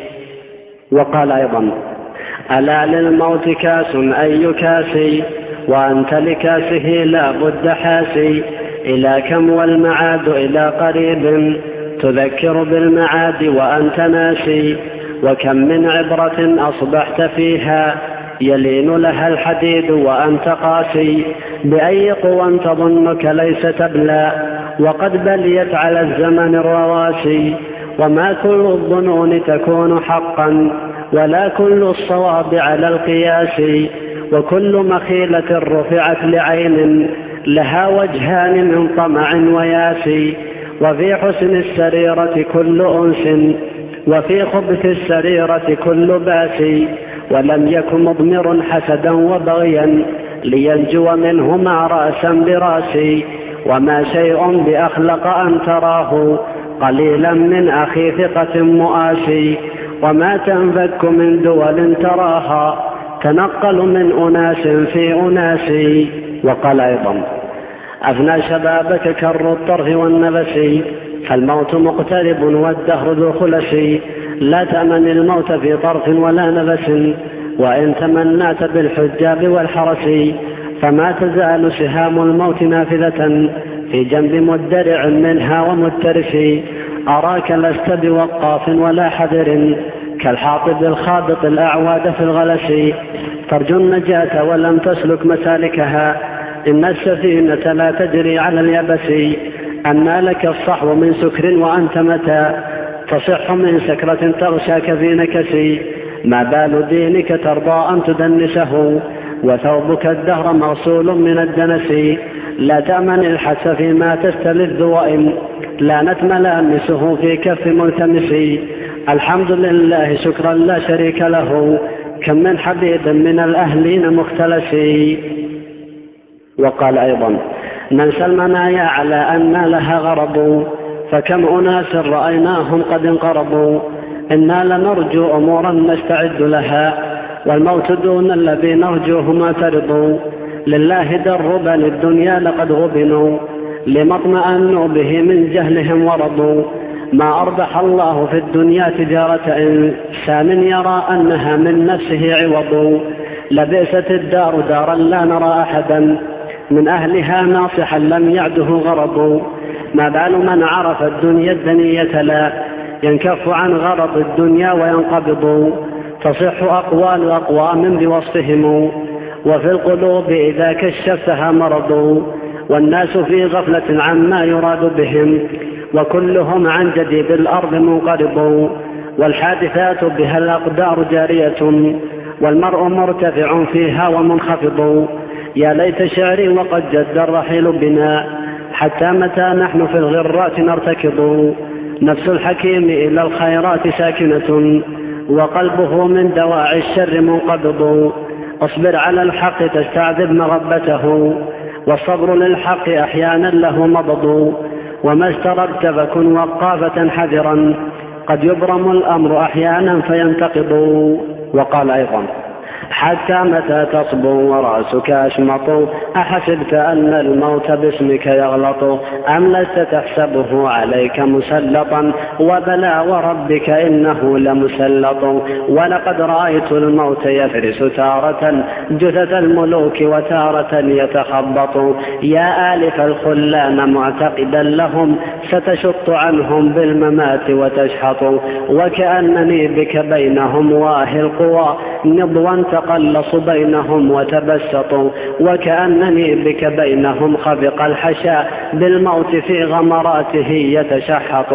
وقال أيضا ألا للموت كاس أي كاسي وأنت لكاسه لا بد حاسي إلى كم والمعاد إلى قريب تذكر بالمعاد وأنت ناسي وكم من عبرة أصبحت فيها يلين لها الحديد وأنت قاسي بأي قوى تظنك ليس تبلى وقد بليت على الزمن الرواسي وما كل الظنون تكون حقا ولا كل الصواب على القياس وكل مخيلة رفعت لعين لها وجهان من طمع وياس وفي حسن السريرة كل أنس وفي خبث السريرة كل باس ولم يكن مضمر حسدا وبغيا لينجو منهما رأسا براسي وما شيء بأخلق أن تراه قليلا من أخي ثقة مؤاسي وما تنفك من دول تراها تنقل من أناس في أناس. وقال أيضا أفنى شبابك كر الطرف والنبس، فالموت مقترب والدهر ذو خلس. لا تأمن الموت في طرف ولا نبس، وإن تمنعت بالحجاب والحرس. فما تزال سهام الموت نافذة في جنب مدرع منها ومترس. أراك لست بوقاف ولا حذر، كالحاطب الخابط الأعواد في الغلس. ترجو النجاة ولم تسلك مسالكها، إن السفينة لا تجري على اليبس. أنى لك الصحو من سكر وأنت متى تصح من سكرة تغشاك في نكس. ما بال دينك ترضى أن تدنسه، وثوبك الدهر مغسول من الدنس. لا تأمن الحس فيما تستلذ، وإن لانت ملامسه في كف ملتمس. الحمد لله شكرا لا شريك له، كم من حبيب من الأهلين مختلس. وقال أيضا: ننسى المنايا على أن لها غرض، فكم أناس رأيناهم قد انقرضوا. إنا لنرجو أمورا نستعد لها، والموت دون الذي نرجوه معترض. لله در بني الدنيا لقد غبنوا، لما اطمأنوا به من جهلهم ورضوا. ما أربح الله في الدنيا تجارة إنسان يرى أنها من نفسه عوض. لبئست الدار دارا لا نرى أحدا من أهلها ناصحا لم يعده غرض. ما بال من عرف الدنيا الدنية لا ينكف عن غرض الدنيا وينقبض. تصح أقوال أقوام بوصفهم، وفي القلوب إذا كشفتها مرض. والناس في غفلة عما يراد بهم، وكلهم عن جديد الأرض منقرض. والحادثات بها الأقدار جارية، والمرء مرتفع فيها ومنخفض. يا ليت شعري وقد جد الرحيل بنا، حتى متى نحن في الغرات نرتكض. نفس الحكيم إلى الخيرات ساكنة، وقلبه من دواعي الشر منقبض. اصبر على الحق تستعذب مغبته، والصبر للحق أحيانا له مضض. وما استربت فكن وقافة حذرا، قد يبرم الأمر أحيانا فينتقض. وقال أيضا: حتى متى تصبو ورأسك أشمط، أحسبت أن الموت باسمك يغلط، أم لست تحسبه عليك مسلطا، وبلى وربك إنه لمسلط. ولقد رأيت الموت يفرس تارة جثث الملوك وتارة يتخبط. يا آلف الخلان معتقدا لهم، ستشط عنهم بالممات وتشحط. وكأنني بك بينهم واهي القوى، نضوا تقلص بينهم وتبسطوا. وكأنني بك بينهم خفق الحشاء، بالموت في غمراته يتشحط.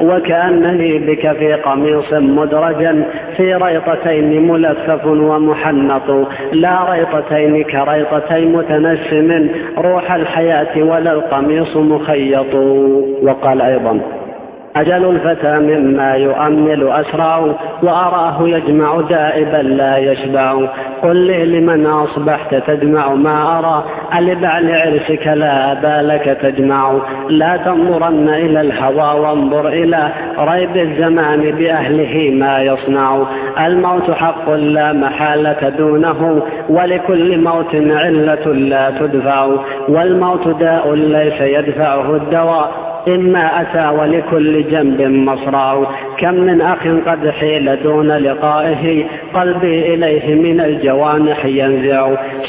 وكأنني بك في قميص مدرجا، في ريطتين ملفف ومحنط. لا ريطتين كريطتي متنسم، روح الحياة ولا القميص مخيط. وقال أيضا: أجل الفتى مما يؤمل أسرع، وأراه يجمع دائبا لا يشبع. قل لي لمن أصبحت تجمع ما أرى، ألبعل عرسك لا أبا لك تجمع. لا تنظرن إلى الهوى وانظر إلى ريب الزمان بأهله ما يصنع. الموت حق لا محالة دونه، ولكل موت علة لا تدفع. والموت داء ليس يدفعه الدواء، إما أتى ولكل جنب مصرع. كم من أخ قد حيل دون لقائه، قلبي إليه من الجوانح ينزع.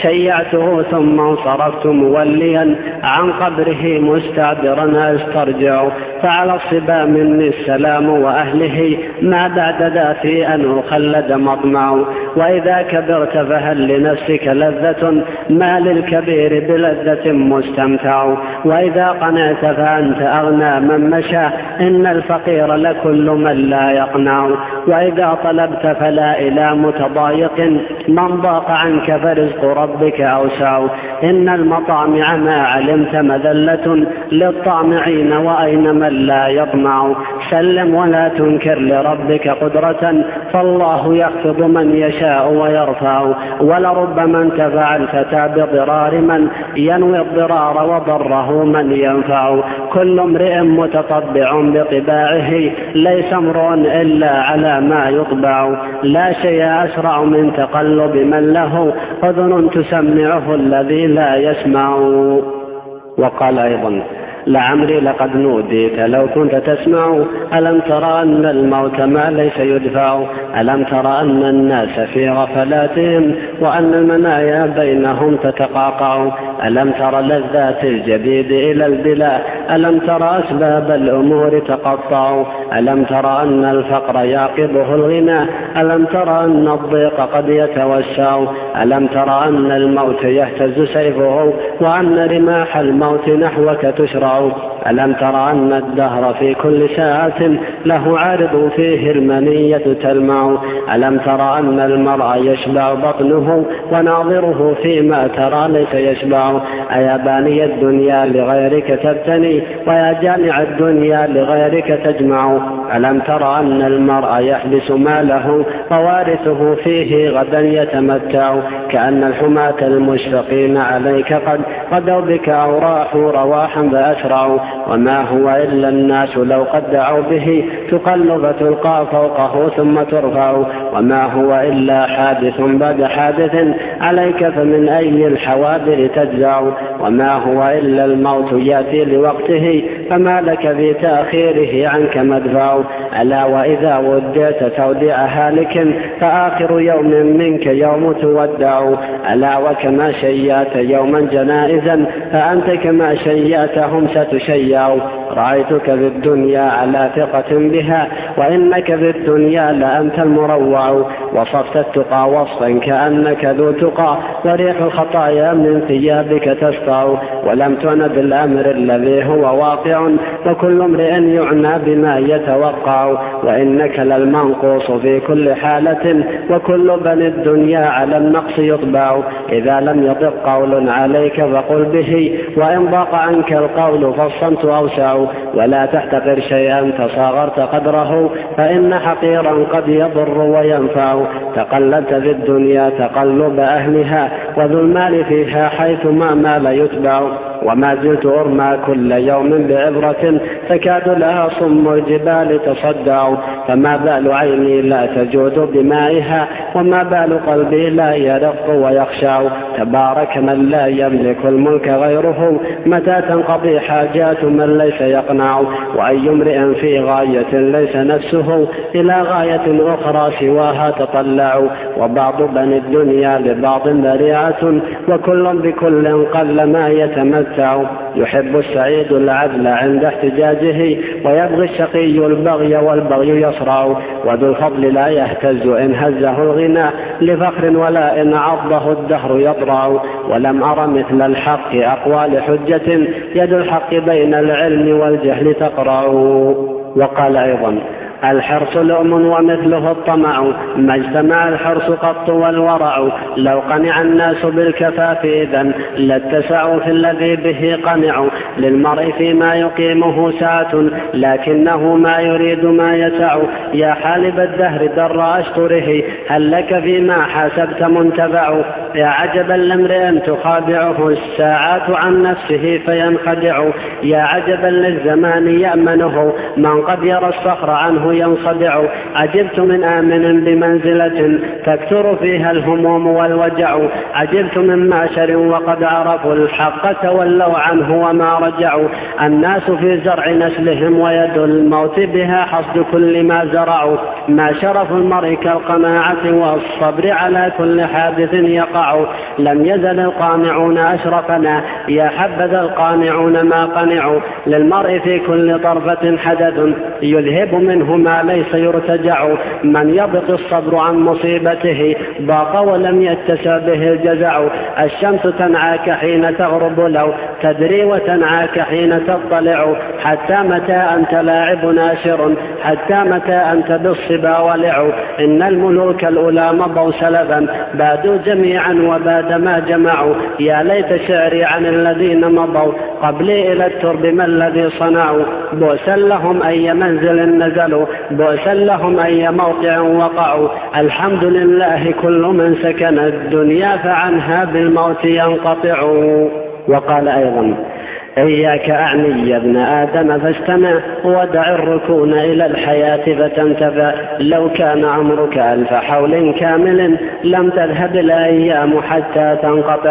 شيعته ثم انصرفت موليا، عن قبره مستعبرا أسترجع. فعلى الصبا مني السلام وأهله، ما بعد ذا في أن أخلد مطمع. وإذا كبرت فهل لنفسك لذة، ما للكبير بلذة مستمتع. وإذا قنعت فأنت أغنى من مشى، إن الفقير لكل من لا يقنع. وإذا طلبت فلا إلى متضايق، من ضاق عنك فرزق ربك أوسع. إن المطامع ما علمت مذلة، للطامعين وأين من لا يطمع. سلم ولا تنكر لربك قدرة، فالله يخفض من يشاء ويرفع. ولربما انتفع الفتى بضرار من ينوي الضرار، وضره من ينفع. كل امرئ متطبع بطباعه، ليس امرؤ إلا على ما يطبع. لا شيء أسرع من تقلب من له أذن تسمعه الذي لا يسمع. وقال أيضا: لعمري لقد نوديت لو كنت تسمع، ألم ترى أن الموت ما ليس يدفع، ألم ترى أن الناس في غفلاتهم وأن المنايا بينهم تتقاقع، ألم ترى لذات الجديد إلى البلا، ألم ترى أسباب الأمور تقطع، ألم ترى أن الفقر يعقبه الغنى، ألم ترى أن الضيق قد يتوسع، ألم ترى أن الموت يهتز سيفه وأن رماح الموت نحوك تشرع، ألم ترى أن الدهر في كل ساعة له عارض فيه المنية تلمع، ألم ترى أن المرء يشبع بطنه وناظره فيما ترى ليس يشبع، أيا باني الدنيا لغيرك تبتني ويا جامع الدنيا لغيرك تجمع، ألم ترى أن المرء يحبس ماله ووارثه فيه غدا يتمتع، كأن الحماة المشفقين عليك قد غدوا بك أو راحوا رواحا فأسرعوا، وما هو إلا الناس لو قد دعوا به تقلب تلقى فوقه ثم ترفع، وما هو إلا حادث بعد حادث عليك فمن أي الحوادث تجزع، وما هو إلا الموت يأتي لوقته فما لك في تأخيره عنك مدفع، ألا وإذا وديت توديع هالك فآخر يوم منك يوم تودع، ألا وكما شيات يوما جنائزا فأنت كما شياتهم ستشيع، رأيتك في الدنيا على ثقة بها وإنك في الدنيا لأنت المروع، وصفت التقى وصفا كأنك ذو تقى وريح الخطايا من ثيابك تسطع، ولم تعنى بالأمر الذي هو واقع وكل امرئ يعنى بما يتوقع، وإنك للمنقوص في كل حالة وكل بني الدنيا على النقص يطبع، إذا لم يطق قول عليك فقل به وإن ضاق عنك القول فالصمت أوسع، ولا تحتقر شيئا تصاغرت قدره فإن حقيرا قد يضر وينفع، تقلبت في الدنيا تقلب أهلها وذو المال فيها حيث ما مال يتبع، وما زلت أرمى كل يوم بعبرة تكاد لها صم الجبال تصدع، فما بال عيني لا تجود بمائها وما بال قلبي لا يرق ويخشع، تبارك من لا يملك الملك غيره متى تنقضي حاجات من ليس يقنع، وأي امرئ في غاية ليس نفسه إلى غاية أخرى سواها تطلع، وبعض بني الدنيا لبعض ذريعة وكل بكل قل ما يتمتع، يحب السعيد العدل عند احتجاجه ويبغي الشقي البغي والبغي يصرع، وذو الفضل لا يهتز إن هزه الغنى لفخر ولا إن عضه الدهر يضرع، ولم أر مثل الحق أقوال حجة يد الحق بين العلم والجهل تقرع. وقال أيضا: الحرص لؤم ومثله الطمع، ما اجتمع الحرص قط والورع، لو قنع الناس بالكفاف إذن لاتسعوا في الذي به قنعوا، للمرء فيما يقيمه ساعة لكنه ما يريد ما يسع، يا حالب الدهر در أشطره هل لك فيما حاسبت منتبع، يا عجبا لامرئ تخادعه الساعات عن نفسه فينخدع، يا عجبا للزمان يأمنه من قد يرى الصخر عنه ينصدع، عجبت من آمن بمنزلة تكثر فيها الهموم والوجع، عجبت من معشر وقد عرفوا الحق تولوا عنه وما رجعوا، الناس في زرع نسلهم ويد الموت بها حصد كل ما زرعوا، ما شرف المرء كالقناعة والصبر على كل حادث يقع، لم يزل القانعون أشرفنا يا حبذا القانعون ما قنعوا، للمرء في كل طرفة حدث يذهب منه ما ليس يرتجع، من يبق الصبر عن مصيبته ضاق ولم يتسع به الجزع، الشمس تنعاك حين تغرب لو تدري وتنعاك حين تطلع، حتى متى أنت لاعب ناشر حتى متى أنت بالصبا ولع، إن الملوك الأولى مضوا سلفا بادوا جميعا وباد ما جمعوا، يا ليت شعري عن الذين مضوا قبلي إلى الترب ما الذي صنعوا، بؤسا لهم أي منزل نزلوا بؤسا لهم أي موقع وقعوا، الحمد لله كل من سكن الدنيا فعنها بالموت ينقطع. وقال أيضا: إياك أعني يا ابن آدم فاستمع ودع الركون إلى الحياة فتنتفع، لو كان عمرك ألف حول كامل لم تذهب الأيام حتى تنقطع،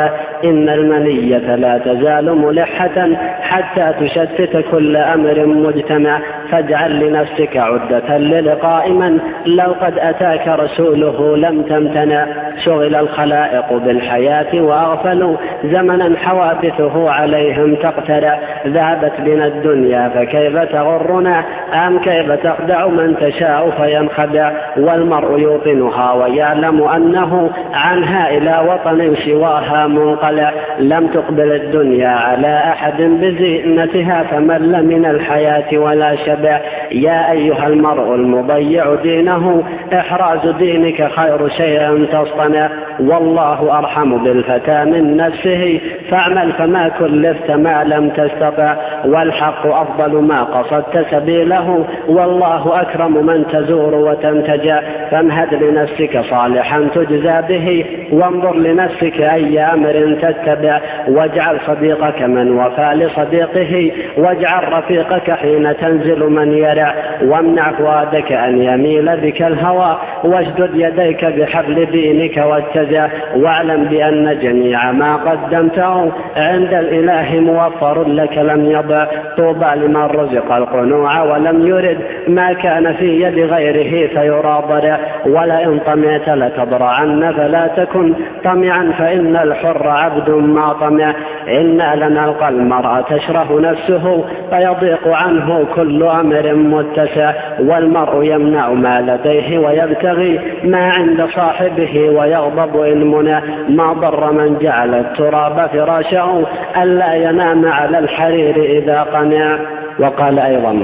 إن المنية لا تزال ملحة حتى تشتت كل أمر مجتمع، فاجعل لنفسك عدة للقاء من لو قد أتاك رسوله لم تمتنع. شغل الخلائق بالحياة وأغفلوا زمنا حوادثه عليهم تقترع، ذهبت بنا الدنيا فكيف تغرنا أم كيف تخدع من تشاء فينخدع، والمرء يوطنها ويعلم أنه عنها إلى وطن سواها منقلع، لم تقبل الدنيا على أحد بزينتها فمل من الحياة ولا شبع. يا أيها المرء المضيع دينه إحراز دينك خير شيء تصطنع، والله أرحم بالفتى من نفسه فاعمل فما كلفت ما لم تستطع، والحق أفضل ما قصدت سبيله والله أكرم من تزور وتنتجع، فامهد لنفسك صالحا تجزى به وانظر لنفسك أي أمر تتبع، واجعل صديقك من وفى لصديقه واجعل رفيقك حين تنزل من يرع، وامنع فؤادك أن يميل بك الهوى واشدد يديك بحبل دينك واتزع، واعلم بأن جميع ما قدمته عند الإله موفر لك لم يضع، طوبى لمن رزق القنوع ولم يرد ما كان في يد غيره فيرى ضرع، ولئن طمعت لتضرعن فلا تكن طمعا فإن الحر عبد ما طمع، إنا لنلقى المرء تشره نفسه فيضيق عنه كل أمر متسع، والمرء يمنع ما لديه ويبتغي ما عند صاحبه ويغضب إن منع، ما ضر من جعل التراب فراشه ألا ينام على الحرير إذا قنع. وقال أيضا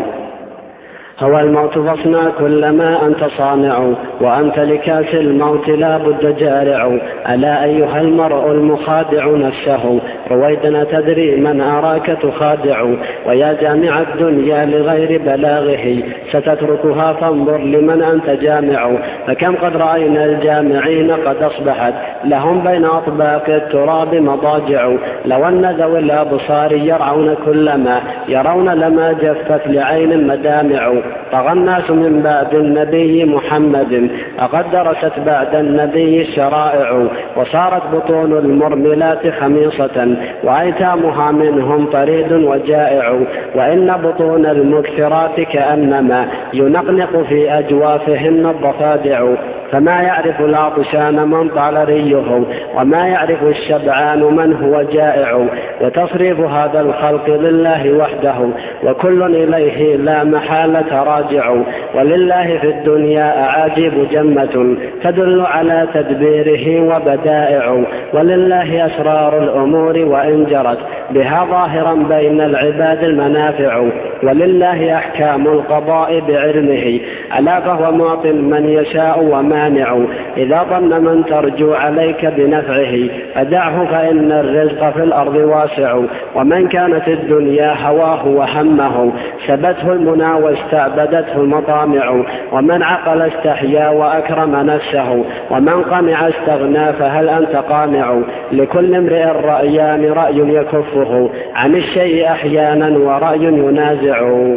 هو الموت فاصنع كل ما أنت صانع وأنت لكاس الموت لا بد جارع، ألا أيها المرء المخادع نفسه رويدنا تدري من أراك تخادع، ويا جامع الدنيا لغير بلاغه ستتركها فانظر لمن أنت جامع، فكم قد رأينا الجامعين قد أصبحت لهم بين أطباق التراب مضاجع، لو أن ذوي الأبصار يرعون كل ما يرون لما جفت لعين مدامع، طغى الناس من بعد النبي محمد أقد درست بعد النبي الشرائع، وصارت بطون المرملات خميصة وأيتامها منهم طريد وجائع، وإن بطون المكثرات كأنما ينقنق في أجوافهن الضفادع، فما يعرف العطشان من طال ريه وما يعرف الشبعان من هو جائع، وتصريف هذا الخلق لله وحده وكل إليه لا محالة راجع، ولله في الدنيا أعاجيب جمة تدل على تدبيره وبدائع، ولله أسرار الأمور وإن جرت بها ظاهرا بين العباد المنافع، ولله أحكام القضاء بعلمه ألا فهو معط من يشاء ومانع، إذا ظن من ترجو عليك بنفعه فدعه فإن الرزق في الأرض واسع، ومن كانت الدنيا هواه وهمه سبته المنى واستعبدته المطامع، ومن عقل استحيا وأكرم نفسه ومن قنع استغنى فهل أنت قانع، لكل امرئ رأيان رأي يكفه عن الشيء أحيانا ورأي ينازع.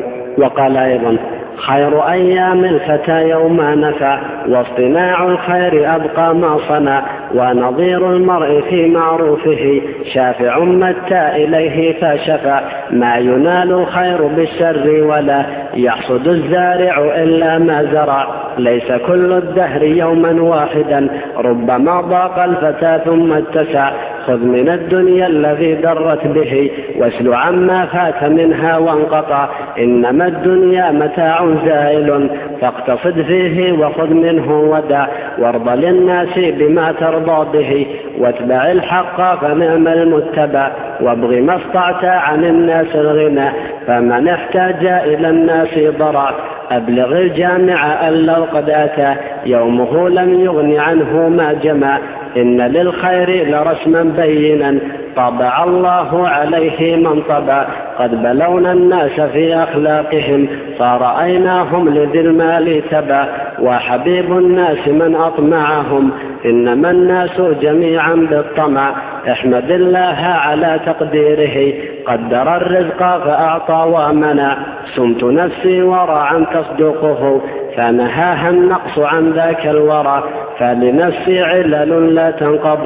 وقال أيضا خير أيام الفتى يوم نفع واصطناع الخير أبقى ما صنع، ونظير المرء في معروفه شافع متى إليه فشفع، ما ينال الخير بالشر ولا يحصد الزارع إلا ما زرع، ليس كل الدهر يوما واحدا ربما ضاق الفتى ثم اتسع، خذ من الدنيا الذي درت به واسل عما فات منها وانقطع، إنما الدنيا متاع زائل فاقتصد فيه وخذ منه ودع، وارض للناس بما ترضى به واتبع الحق فنعم المتبع، وابغ ما استطعت عن الناس الغنى فمن احتاج إلى الناس ضرع، أبلغ الجامع أن لو قد أتى يومه لم يغن عنه ما جمع، إن للخير لرسما بينا طبع الله عليه من طبع، قد بلونا الناس في أخلاقهم فرأيناهم لذي المال تبع، وحبيب الناس من أطمعهم إنما الناس جميعا بالطمع، احمد الله على تقديره قدر الرزق فأعطى ومنع، سمت نفسي ورعا تصدقه فنهاها النقص عن ذاك الورى، فلنفسي علل لا تنقضي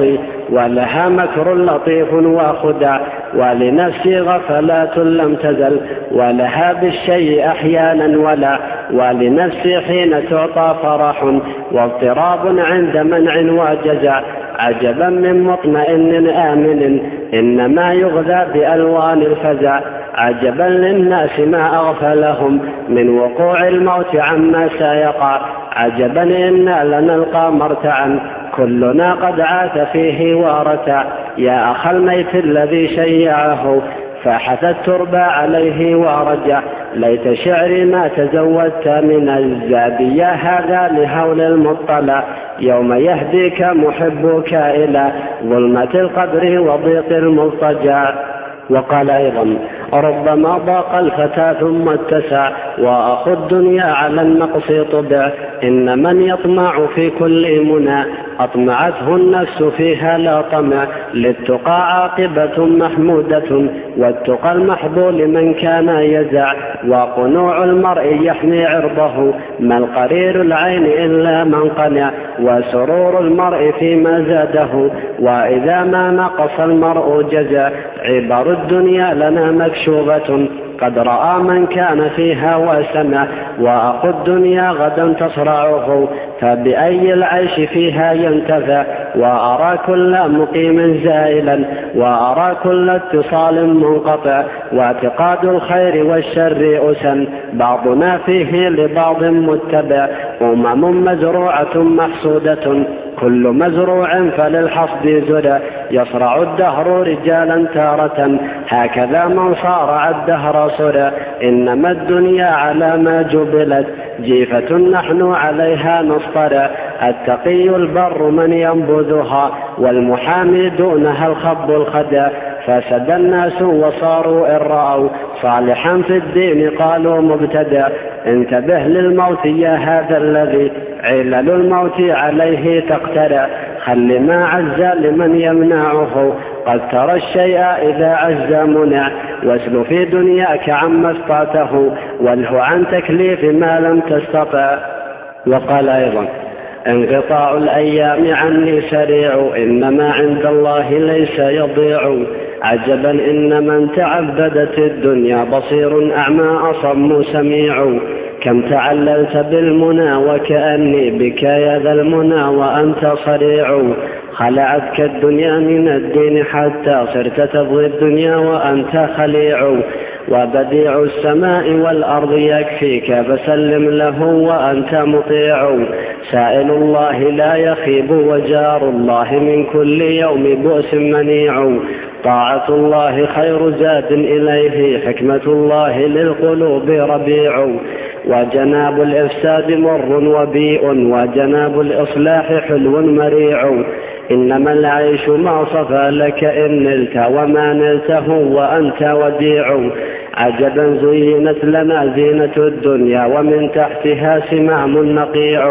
ولها مكر لطيف وخدع، ولنفسي غفلات لم تزل، ولها بالشيء أحيانا ولا، ولنفسي حين تعطى فرح واضطراب عند منع وجزع. عجبا من مطمئن آمن إنما يغذى بألوان الفزع، عجبا للناس ما أغفلهم من وقوع الموت عما سيقع، عجبا إنا لنلقى مرتعا كلنا قد عاث فيه وارتع. يا أخ الميت الذي شيعه فاحت التربى عليه ورجع، ليت شعري ما تزودت من الزاد، يا هذا لهول المطلع يوم يهديك محبك إلى ظلمة القبر وضيق المضطجع. وقال أيضا ربما ضاق الفتى ثم اتسع، وأخو الدنيا على النقص طبع، إن من يطمع في كل منى أطمعته النفس فيها لا طمع، للتقى عاقبة محمودة والتقى المحظو لمن كان يزع، وقنوع المرء يحمي عرضه ما القرير العين إلا من قنع، وسرور المرء فيما زاده وإذا ما نقص المرء جزع. عبر الدنيا لنا مكشوفة قد رأى من كان فيها وسمع، وأخو الدنيا غدا تصرعه فبأي العيش فيها ينتفع، وأرى كل مقيم زائلا وأرى كل اتصال منقطع، واعتقاد الخير والشر أسا بعضنا فيه لبعض متبع، أمم مزروعة محسودة كل مزروع فللحصد زرع، يصرع الدهر رجالا تارة هكذا من صارع الدهر صرع، إنما الدنيا على ما جبلت جيفة نحن عليها نصطرع، التقي البر من ينبذها والمحامي دونها الخب الخدع، فسد الناس وصاروا إن رأوا صالحا في الدين قالوا مبتدع، انتبه للموت يا هذا الذي علل الموت عليه تقترع، خل ما عز لمن يمنعه قد ترى الشيء إذا عز منع، واسل في دنياك عما استطعته واله عن تكليف ما لم تستطع. وقال أيضا انقطاع الأيام عني سريع إنما عند الله ليس يضيع، عجبا إن من تعبدت الدنيا بصير أعمى أصم سميع، كم تعللت بالمنى وكأني بك يا ذا المنى وأنت صريع، خلعتك الدنيا من الدين حتى صرت تبغي الدنيا وأنت خليع، وبديع السماء والأرض يكفيك فسلم له وأنت مطيع، سائل الله لا يخيب وجار الله من كل يوم بؤس منيع، طاعة الله خير زاد إليه حكمة الله للقلوب ربيع، وجناب الإفساد مر وبيء وجناب الإصلاح حلو مريع، إنما العيش ما صفى لك إن نلت وما نلته وأنت وديع، عجبا زينت لنا زينة الدنيا ومن تحتها سمام نقيع،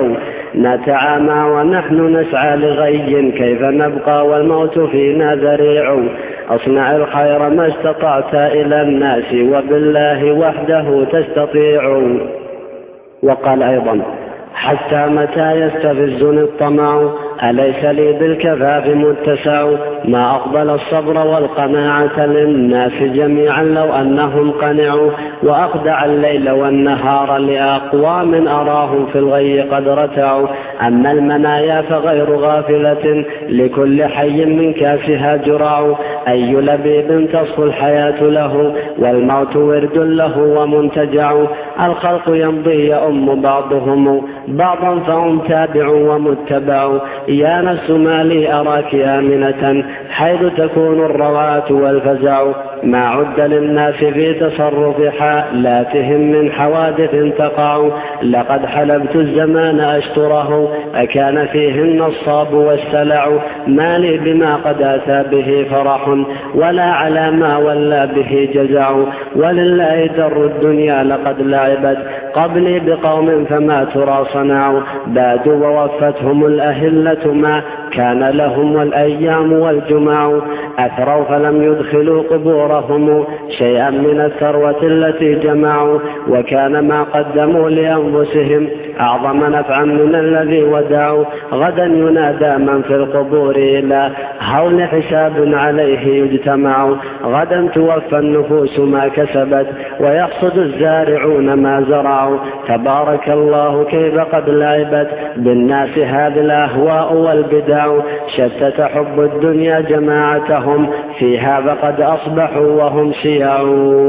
نتعامى ونحن نسعى لغي كيف نبقى والموت فينا ذريع، أصنع الخير ما استطعت إلى الناس وبالله وحده تستطيع. وقال أيضا حتى متى يستفزني الطمع أليس لي بالكفاف متسع، ما أقبل الصبر والقناعة للناس جميعا لو أنهم قنعوا، وأخدع الليل والنهار لأقوام أراهم في الغي قد رتعوا، أما المنايا فغير غافلة لكل حي من كافها جراع، أي لبيب تصفو الحياة له والموت ورد له ومنتجع، الخلق يمضي يؤم بعضهم بعضا فهم تابع ومتبع، يا نفس ما لي أراك آمنة حيث تكون الرواة والفزع، ما عد للناس في تصرف حالاتهم من حوادث تقع، لقد حلبت الزمان أشطره أكان فيه النصاب والسلع، ما لي بما قد أتى به فرح ولا على ما ولا به جزع، ولله در الدنيا لقد لعبت قبلي بقوم فما ترى صنعوا، بادوا ووفتهم الأهلة ما كان لهم والأيام والجمع أثروا فلم يدخلوا قبورهم شيئا من الثروة التي جمعوا وكان ما قدموا لأنفسهم أعظم نفعا من الذي ودعوا غدا ينادى من في القبور إلى هول حساب عليه يجتمع غدا توفى النفوس ما كسبت ويحصد الزارعون ما زرعوا تبارك الله كيف قد لعبت بالناس هذه الأهواء والبدع شتت حب الدنيا جماعتهم فيها فقد أصبحوا وهم شيع.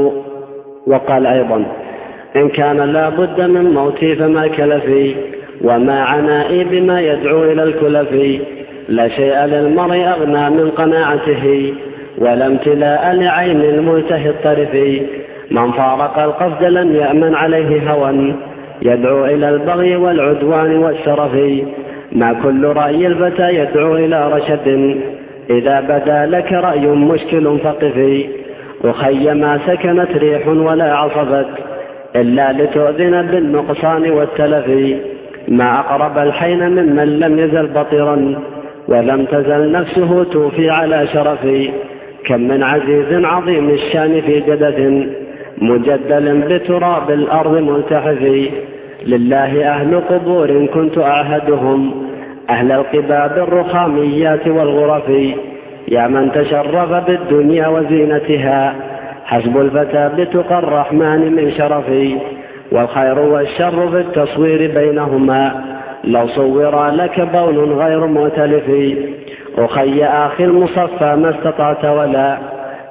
وقال أيضا إن كان لا بد من موتي فما كلفي وما عنائي بما يدعو إلى الكلف لا شيء للمرء أغنى من قناعته ولا امتلاء لعين الملتهي الطرف من فارق القصد لم يأمن عليه هوى يدعو إلى البغي والعدوان والشرف ما كل رأي الفتى يدعو إلى رشد إذا بدا لك رأي مشكل فقفي أخي ما سكنت ريح ولا عصفت إلا لتؤذن بالنقصان والتلف ما أقرب الحين ممن لم يزل بطرا ولم تزل نفسه توفي على شرفي كم من عزيز عظيم الشان في جدث مجدل بتراب الأرض ملتحف لله أهل قبور كنت أعهدهم أهل القباب الرخاميات والغرف يا من تشرف بالدنيا وزينتها حسب الفتى بتقى الرحمن من شرفي والخير والشر في التصوير بينهما لو صور لك بول غير مؤتلف أخي آخي المصفى ما استطعت ولا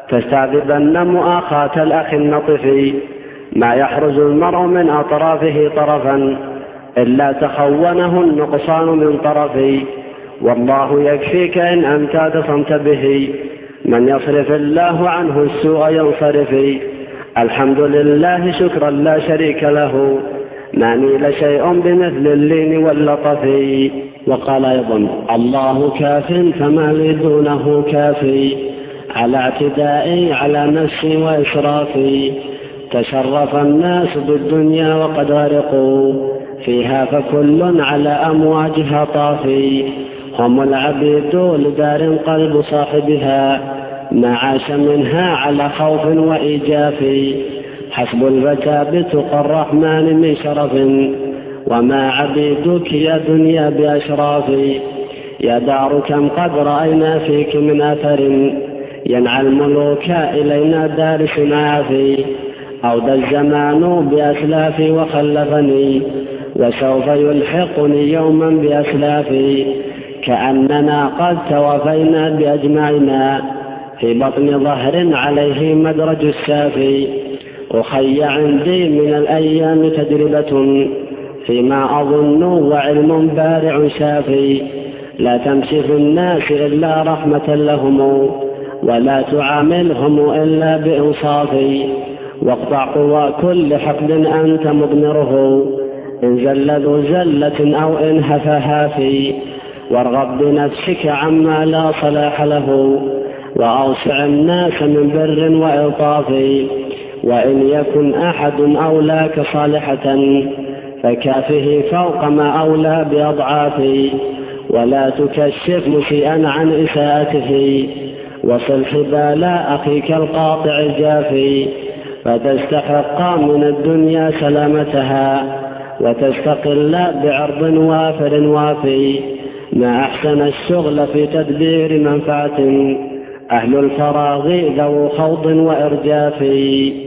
تستعذبن مؤاخاة الأخ النطف ما يحرز المرء من أطرافه طرفا إلا تخونه النقصان من طرفي والله يكفيك إن أنت اعتصمت به من يصرف الله عنه السوء ينصرف الحمد لله شكرا لا شريك له ما نيل شيء بمثل اللين واللطف. وقال أيضا الله كاف فما لي دونه كافي على اعتدائي على نفسي وإسرافي تشرف الناس بالدنيا وقد غرقوا فيها فكل على أمواجها طافي هم العبيد لدار قلب صاحبها ما عاش منها على خوف وإيجاف حسب الفتى بتقى الرحمن من شرف وما عبيدك يا دنيا بأشرافي يا دار كم قد رأينا فيك من أثر ينعى الملوك إلينا دارس عافي أودى الزمان بأسلافي وخلفني وسوف يلحقني يوما بأسلافي كأننا قد توفينا بأجمعنا في بطن ظهر عليه مدرج السافي أخي عندي من الأيام تجربة فيما أظن وعلم بارع شافي لا تمشي في الناس إلا رحمة لهم ولا تعاملهم إلا بإنصافي واقطع قوى كل حقد أنت مضمره إن زل ذو زلة أو إن هفها في وارغب بنفسك عما لا صلاح له وأوسع الناس من بر وإلطاف وإن يكن أحد أولاك صالحة فكافه فوق ما أولى بأضعاف ولا تكشف مسيئا عن إساءته وصل حبال أخيك القاطع الجافي فتستحق من الدنيا سلامتها وتستقل بعرض وافر وافي ما أحسن الشغل في تدبير منفعة أهل الفراغ ذو خوض وإرجاف.